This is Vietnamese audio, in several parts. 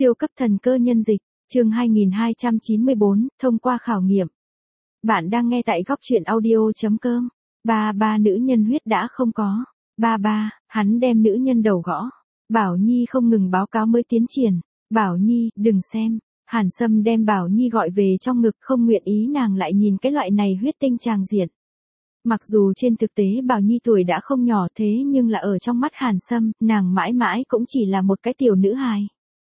Siêu cấp thần cơ nhân dịch, chương 2294, thông qua khảo nghiệm. Bạn đang nghe tại góc truyện audio.com. Ba nữ nhân huyết đã không có. Hắn đem nữ nhân đầu gõ. Bảo Nhi không ngừng báo cáo mới tiến triển. Bảo Nhi, đừng xem. Hàn Sâm đem Bảo Nhi gọi về trong ngực, không nguyện ý nàng lại nhìn cái loại này huyết tinh tràng diện. Mặc dù trên thực tế Bảo Nhi tuổi đã không nhỏ thế nhưng là ở trong mắt Hàn Sâm, nàng mãi mãi cũng chỉ là một cái tiểu nữ hài.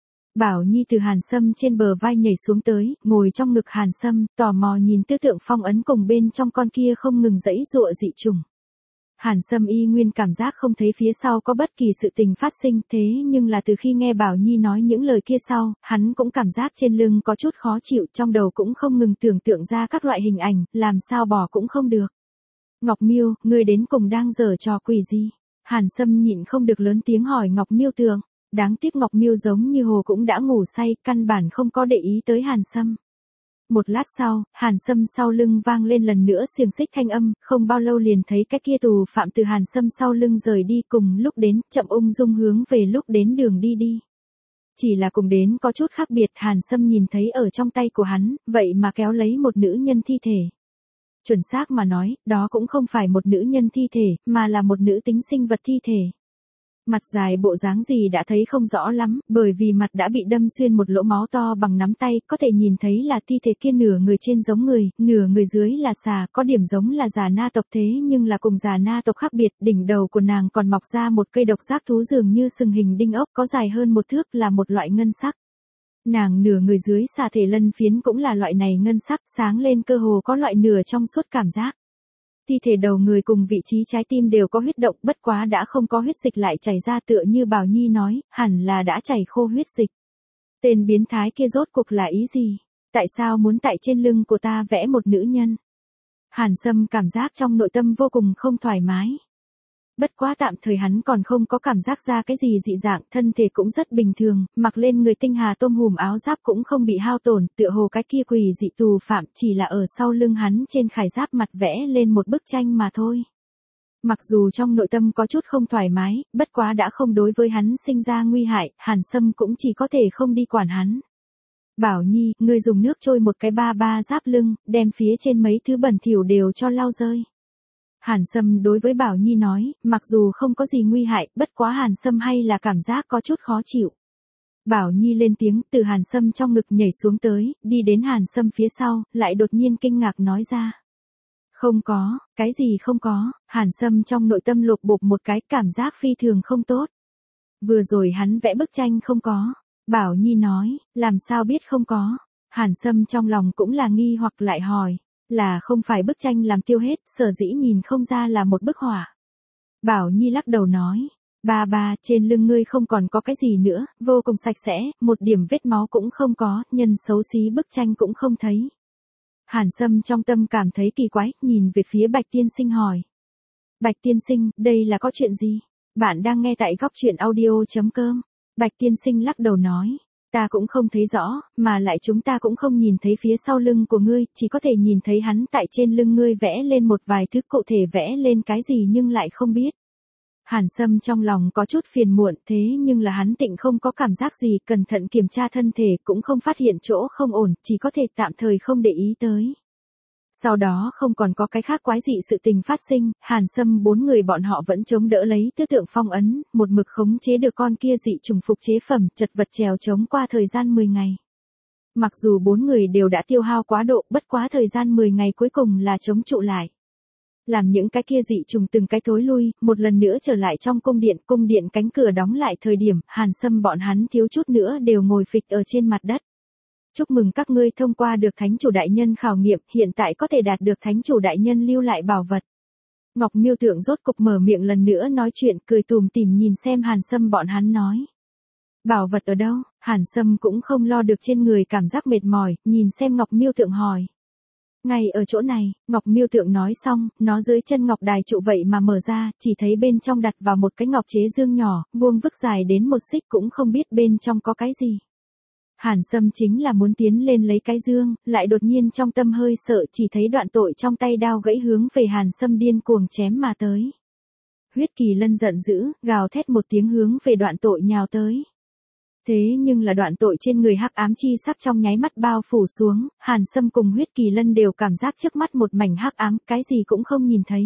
Bảo Nhi từ Hàn Sâm trên bờ vai nhảy xuống tới, ngồi trong ngực Hàn Sâm, tò mò nhìn tư tượng phong ấn cùng bên trong con kia không ngừng giãy giụa dị trùng. Hàn Sâm y nguyên cảm giác không thấy phía sau có bất kỳ sự tình phát sinh, thế nhưng là từ khi nghe Bảo Nhi nói những lời kia sau, hắn cũng cảm giác trên lưng có chút khó chịu, trong đầu cũng không ngừng tưởng tượng ra các loại hình ảnh, làm sao bỏ cũng không được. Ngọc Miêu, ngươi đến cùng đang giở trò quỷ gì? Hàn Sâm nhịn không được lớn tiếng hỏi Ngọc Miêu Tường. Đáng tiếc Ngọc Miêu giống như hồ cũng đã ngủ say, căn bản không có để ý tới Hàn Sâm. Một lát sau, Hàn Sâm sau lưng vang lên lần nữa xiềng xích thanh âm, không bao lâu liền thấy cái kia tù phạm từ Hàn Sâm sau lưng rời đi, cùng lúc đến, chậm ung dung hướng về lúc đến đường đi. Chỉ là cùng đến có chút khác biệt, Hàn Sâm nhìn thấy ở trong tay của hắn, vậy mà kéo lấy một nữ nhân thi thể. Chuẩn xác mà nói, đó cũng không phải một nữ nhân thi thể, mà là một nữ tính sinh vật thi thể. Mặt dài bộ dáng gì đã thấy không rõ lắm, bởi vì mặt đã bị đâm xuyên một lỗ máu to bằng nắm tay, có thể nhìn thấy là thi thể kia nửa người trên giống người, nửa người dưới là xà, có điểm giống là già na tộc thế nhưng là cùng già na tộc khác biệt, đỉnh đầu của nàng còn mọc ra một cây độc giác thú dường như sừng hình đinh ốc có dài hơn một thước, là một loại ngân sắc. Nàng nửa người dưới xà thể lân phiến cũng là loại này ngân sắc, sáng lên cơ hồ có loại nửa trong suốt cảm giác. Thi thể đầu người cùng vị trí trái tim đều có huyết động, bất quá đã không có huyết dịch lại chảy ra, tựa như Bảo Nhi nói, hẳn là đã chảy khô huyết dịch. Tên biến thái kia rốt cuộc là ý gì? Tại sao muốn tại trên lưng của ta vẽ một nữ nhân? Hàn Sâm cảm giác trong nội tâm vô cùng không thoải mái. Bất quá tạm thời hắn còn không có cảm giác ra cái gì dị dạng, thân thể cũng rất bình thường, mặc lên người tinh hà tôm hùm áo giáp cũng không bị hao tổn, tựa hồ cái kia quỷ dị tù phạm chỉ là ở sau lưng hắn trên khải giáp mặt vẽ lên một bức tranh mà thôi. Mặc dù trong nội tâm có chút không thoải mái, bất quá đã không đối với hắn sinh ra nguy hại, Hàn Sâm cũng chỉ có thể không đi quản hắn. Bảo Nhi, ngươi dùng nước trôi một cái ba giáp lưng, đem phía trên mấy thứ bẩn thỉu đều cho lau rơi. Hàn Sâm đối với Bảo Nhi nói, mặc dù không có gì nguy hại, bất quá Hàn Sâm hay là cảm giác có chút khó chịu. Bảo Nhi lên tiếng, từ Hàn Sâm trong ngực nhảy xuống tới, đi đến Hàn Sâm phía sau, lại đột nhiên kinh ngạc nói ra. Không có, cái gì không có, Hàn Sâm trong nội tâm lột bột một cái, cảm giác phi thường không tốt. Vừa rồi hắn vẽ bức tranh không có. Bảo Nhi nói, làm sao biết không có. Hàn Sâm trong lòng cũng là nghi hoặc lại hỏi. Là không phải bức tranh làm tiêu hết, sở dĩ nhìn không ra là một bức họa. Bảo Nhi lắc đầu nói, trên lưng ngươi không còn có cái gì nữa, vô cùng sạch sẽ, một điểm vết máu cũng không có, nhân xấu xí bức tranh cũng không thấy. Hàn Sâm trong tâm cảm thấy kỳ quái, nhìn về phía Bạch Tiên Sinh hỏi. Bạch Tiên Sinh, đây là có chuyện gì? Bạn đang nghe tại góc truyện audio.com. Bạch Tiên Sinh lắc đầu nói. Ta cũng không thấy rõ, mà lại chúng ta cũng không nhìn thấy phía sau lưng của ngươi, chỉ có thể nhìn thấy hắn tại trên lưng ngươi vẽ lên một vài thứ, cụ thể vẽ lên cái gì nhưng lại không biết. Hàn Sâm trong lòng có chút phiền muộn, thế nhưng là hắn tịnh không có cảm giác gì, cẩn thận kiểm tra thân thể cũng không phát hiện chỗ không ổn, chỉ có thể tạm thời không để ý tới. Sau đó không còn có cái khác quái dị sự tình phát sinh, Hàn Sâm 4 người bọn họ vẫn chống đỡ lấy tư tượng phong ấn, một mực khống chế được con kia dị trùng phục chế phẩm, chật vật trèo chống qua thời gian 10 ngày. Mặc dù 4 người đều đã tiêu hao quá độ, bất quá thời gian 10 ngày cuối cùng là chống trụ lại. Làm những cái kia dị trùng từng cái thối lui, một lần nữa trở lại trong cung điện cánh cửa đóng lại thời điểm, Hàn Sâm bọn hắn thiếu chút nữa đều ngồi phịch ở trên mặt đất. Chúc mừng các ngươi thông qua được thánh chủ đại nhân khảo nghiệm, hiện tại có thể đạt được thánh chủ đại nhân lưu lại bảo vật. Ngọc Miêu Tượng rốt cục mở miệng lần nữa nói chuyện, cười tủm tỉm nhìn xem Hàn Sâm bọn hắn nói. Bảo vật ở đâu? Hàn Sâm cũng không lo được trên người cảm giác mệt mỏi, nhìn xem Ngọc Miêu Tượng hỏi. Ngay ở chỗ này, Ngọc Miêu Tượng nói xong, nó dưới chân ngọc đài trụ vậy mà mở ra, chỉ thấy bên trong đặt vào một cái ngọc chế dương nhỏ, vuông vức dài đến một xích, cũng không biết bên trong có cái gì. Hàn Sâm chính là muốn tiến lên lấy cái dương, lại đột nhiên trong tâm hơi sợ, chỉ thấy đoạn tội trong tay đao gãy hướng về Hàn Sâm điên cuồng chém mà tới. Huyết Kỳ Lân giận dữ, gào thét một tiếng hướng về đoạn tội nhào tới. Thế nhưng là đoạn tội trên người hắc ám chi sắc trong nháy mắt bao phủ xuống, Hàn Sâm cùng Huyết Kỳ Lân đều cảm giác trước mắt một mảnh hắc ám, cái gì cũng không nhìn thấy.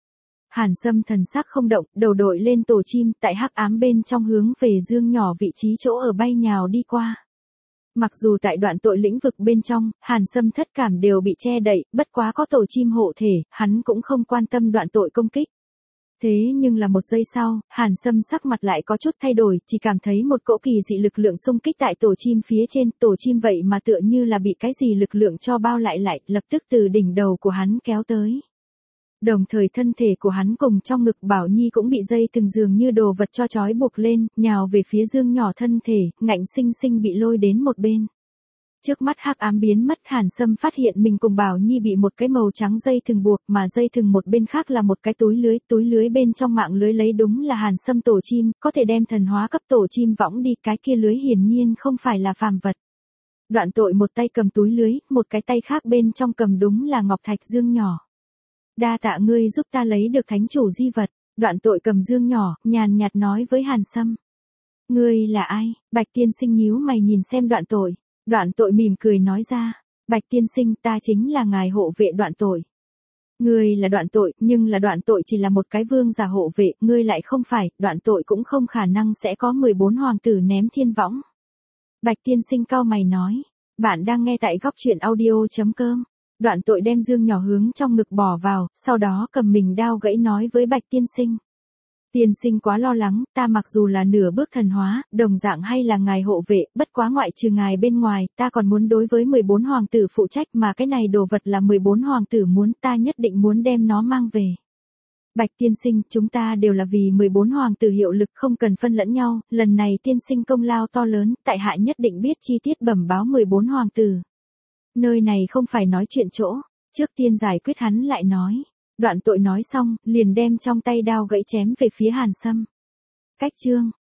Hàn Sâm thần sắc không động, đầu đội lên tổ chim, tại hắc ám bên trong hướng về Dương Nhỏ vị trí chỗ ở bay nhào đi qua. Mặc dù tại đoạn tội lĩnh vực bên trong, Hàn Sâm thất cảm đều bị che đậy, bất quá có tổ chim hộ thể, hắn cũng không quan tâm đoạn tội công kích. Thế nhưng là một giây sau, Hàn Sâm sắc mặt lại có chút thay đổi, chỉ cảm thấy một cỗ kỳ dị lực lượng xung kích tại tổ chim phía trên, tổ chim vậy mà tựa như là bị cái gì lực lượng cho bao lại, lập tức từ đỉnh đầu của hắn kéo tới. Đồng thời thân thể của hắn cùng trong ngực Bảo Nhi cũng bị dây từng dường như đồ vật cho trói buộc lên, nhào về phía Dương Nhỏ thân thể, ngạnh sinh sinh bị lôi đến một bên. Trước mắt hắc ám biến mất, Hàn Sâm phát hiện mình cùng Bảo Nhi bị một cái màu trắng dây thừng buộc, mà dây thừng một bên khác là một cái túi lưới bên trong mạng lưới lấy đúng là Hàn Sâm tổ chim, có thể đem thần hóa cấp tổ chim võng đi, cái kia lưới hiển nhiên không phải là phàm vật. Đoạn tội một tay cầm túi lưới, một cái tay khác bên trong cầm đúng là ngọc thạch Dương Nhỏ. Đa tạ ngươi giúp ta lấy được thánh chủ di vật. Đoạn tội cầm Dương Nhỏ, nhàn nhạt nói với Hàn Sâm. Ngươi là ai? Bạch tiên sinh nhíu mày nhìn xem đoạn tội. Đoạn tội mỉm cười nói ra. Bạch tiên sinh, ta chính là ngài hộ vệ đoạn tội. Ngươi là đoạn tội, nhưng là đoạn tội chỉ là một cái vương giả hộ vệ, ngươi lại không phải, đoạn tội cũng không khả năng sẽ có 14 hoàng tử ném thiên võng. Bạch tiên sinh cau mày nói. Bạn đang nghe tại góc truyện audio.com. Đoạn tội đem Dương Nhỏ hướng trong ngực bỏ vào, sau đó cầm mình đao gãy nói với Bạch tiên sinh. Tiên sinh quá lo lắng, ta mặc dù là nửa bước thần hóa, đồng dạng hay là ngài hộ vệ, bất quá ngoại trừ ngài bên ngoài, ta còn muốn đối với 14 hoàng tử phụ trách, mà cái này đồ vật là 14 hoàng tử muốn, ta nhất định muốn đem nó mang về. Bạch tiên sinh, chúng ta đều là vì 14 hoàng tử hiệu lực, không cần phân lẫn nhau, lần này tiên sinh công lao to lớn, tại hạ nhất định biết chi tiết bẩm báo 14 hoàng tử. Nơi này không phải nói chuyện chỗ, trước tiên giải quyết hắn lại nói. Đoạn tội nói xong, liền đem trong tay đao gãy chém về phía Hàn Sâm. Cách chương.